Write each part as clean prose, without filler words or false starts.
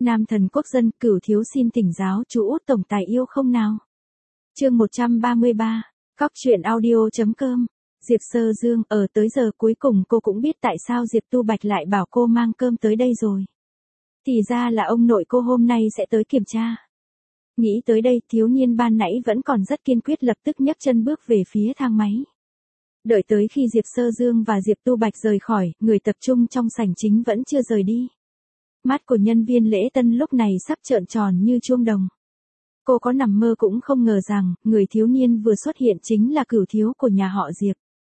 Nam thần quốc dân, Cửu thiếu xin thỉnh giáo chú Út tổng tài yêu không nào. Chương 133, Cóc truyện audio.com. Diệp Sơ Dương, tới giờ cuối cùng cô cũng biết tại sao Diệp Tu Bạch lại bảo cô mang cơm tới đây rồi. Thì ra là ông nội cô hôm nay sẽ tới kiểm tra. Nghĩ tới đây, thiếu niên ban nãy vẫn còn rất kiên quyết, lập tức nhấc chân bước về phía thang máy. Đợi tới khi Diệp Sơ Dương và Diệp Tu Bạch rời khỏi, người tập trung trong sảnh chính vẫn chưa rời đi. Mắt của nhân viên lễ tân lúc này sắp trợn tròn như chuông đồng. Cô có nằm mơ cũng không ngờ rằng, người thiếu niên vừa xuất hiện chính là cửu thiếu của nhà họ Diệp.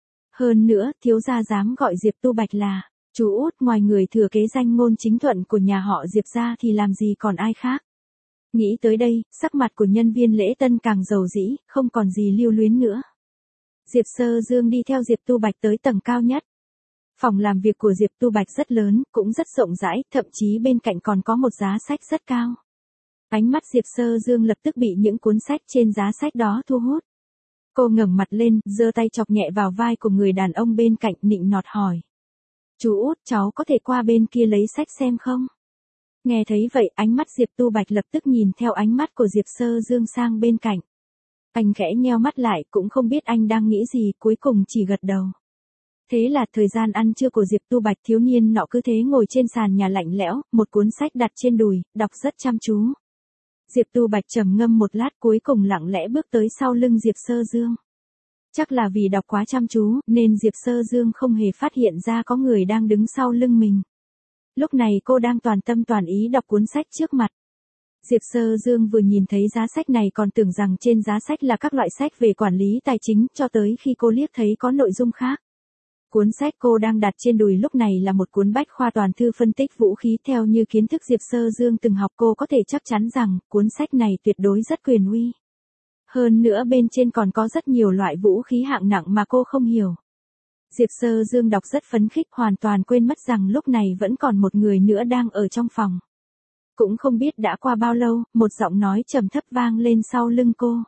Hơn nữa, thiếu gia dám gọi Diệp Tu Bạch là chú Út, ngoài người thừa kế danh ngôn chính thuận của nhà họ Diệp ra thì làm gì còn ai khác. Nghĩ tới đây, sắc mặt của nhân viên lễ tân càng dầu dĩ, không còn gì lưu luyến nữa. Diệp Sơ Dương đi theo Diệp Tu Bạch tới tầng cao nhất. Phòng làm việc của Diệp Tu Bạch rất lớn, cũng rất rộng rãi, thậm chí bên cạnh còn có một giá sách rất cao. Ánh mắt Diệp Sơ Dương lập tức bị những cuốn sách trên giá sách đó thu hút. Cô ngẩng mặt lên, giơ tay chọc nhẹ vào vai của người đàn ông bên cạnh, nịnh nọt hỏi. Chú Út, cháu có thể qua bên kia lấy sách xem không? Nghe thấy vậy, ánh mắt Diệp Tu Bạch lập tức nhìn theo ánh mắt của Diệp Sơ Dương sang bên cạnh. Anh khẽ nheo mắt lại, cũng không biết anh đang nghĩ gì, cuối cùng chỉ gật đầu. Thế là thời gian ăn trưa của Diệp Tu Bạch, thiếu niên nọ cứ thế ngồi trên sàn nhà lạnh lẽo, một cuốn sách đặt trên đùi, đọc rất chăm chú. Diệp Tu Bạch trầm ngâm một lát, cuối cùng lặng lẽ bước tới sau lưng Diệp Sơ Dương. Chắc là vì đọc quá chăm chú, nên Diệp Sơ Dương không hề phát hiện ra có người đang đứng sau lưng mình. Lúc này cô đang toàn tâm toàn ý đọc cuốn sách trước mặt. Diệp Sơ Dương vừa nhìn thấy giá sách này còn tưởng rằng trên giá sách là các loại sách về quản lý tài chính, cho tới khi cô liếc thấy có nội dung khác. Cuốn sách cô đang đặt trên đùi lúc này là một cuốn bách khoa toàn thư phân tích vũ khí. Theo như kiến thức Diệp Sơ Dương từng học, cô có thể chắc chắn rằng cuốn sách này tuyệt đối rất quyền uy. Hơn nữa bên trên còn có rất nhiều loại vũ khí hạng nặng mà cô không hiểu. Diệp Sơ Dương đọc rất phấn khích, hoàn toàn quên mất rằng lúc này vẫn còn một người nữa đang ở trong phòng. Cũng không biết đã qua bao lâu, một giọng nói trầm thấp vang lên sau lưng cô.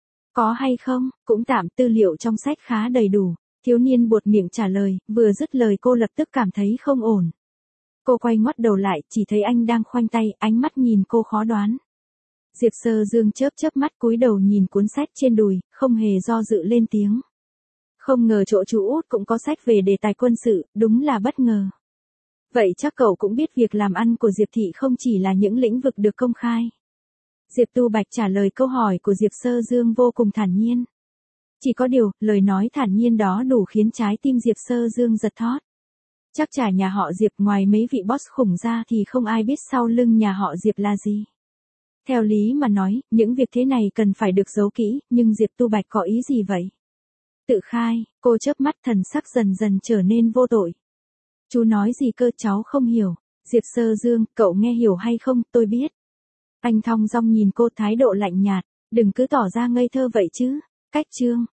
Có hay không, cũng tạm, tư liệu trong sách khá đầy đủ. Thiếu niên buột miệng trả lời, vừa dứt lời cô lập tức cảm thấy không ổn. Cô quay ngoắt đầu lại, chỉ thấy anh đang khoanh tay, ánh mắt nhìn cô khó đoán. Diệp Sơ Dương chớp chớp mắt, cúi đầu nhìn cuốn sách trên đùi, không hề do dự lên tiếng. Không ngờ chỗ chú Út cũng có sách về đề tài quân sự, đúng là bất ngờ. Vậy chắc cậu cũng biết việc làm ăn của Diệp Thị không chỉ là những lĩnh vực được công khai. Diệp Tu Bạch trả lời câu hỏi của Diệp Sơ Dương vô cùng thản nhiên. Chỉ có điều, lời nói thản nhiên đó đủ khiến trái tim Diệp Sơ Dương giật thót. Chắc chả nhà họ Diệp ngoài mấy vị boss khủng ra thì không ai biết sau lưng nhà họ Diệp là gì. Theo lý mà nói, những việc thế này cần phải được giấu kỹ, nhưng Diệp Tu Bạch có ý gì vậy? Tự khai, cô chớp mắt, thần sắc dần dần trở nên vô tội. Chú nói gì cơ, cháu không hiểu. Diệp Sơ Dương, cậu nghe hiểu hay không, tôi biết. Anh thong dong nhìn cô, thái độ lạnh nhạt, đừng cứ tỏ ra ngây thơ vậy chứ. Cách chương.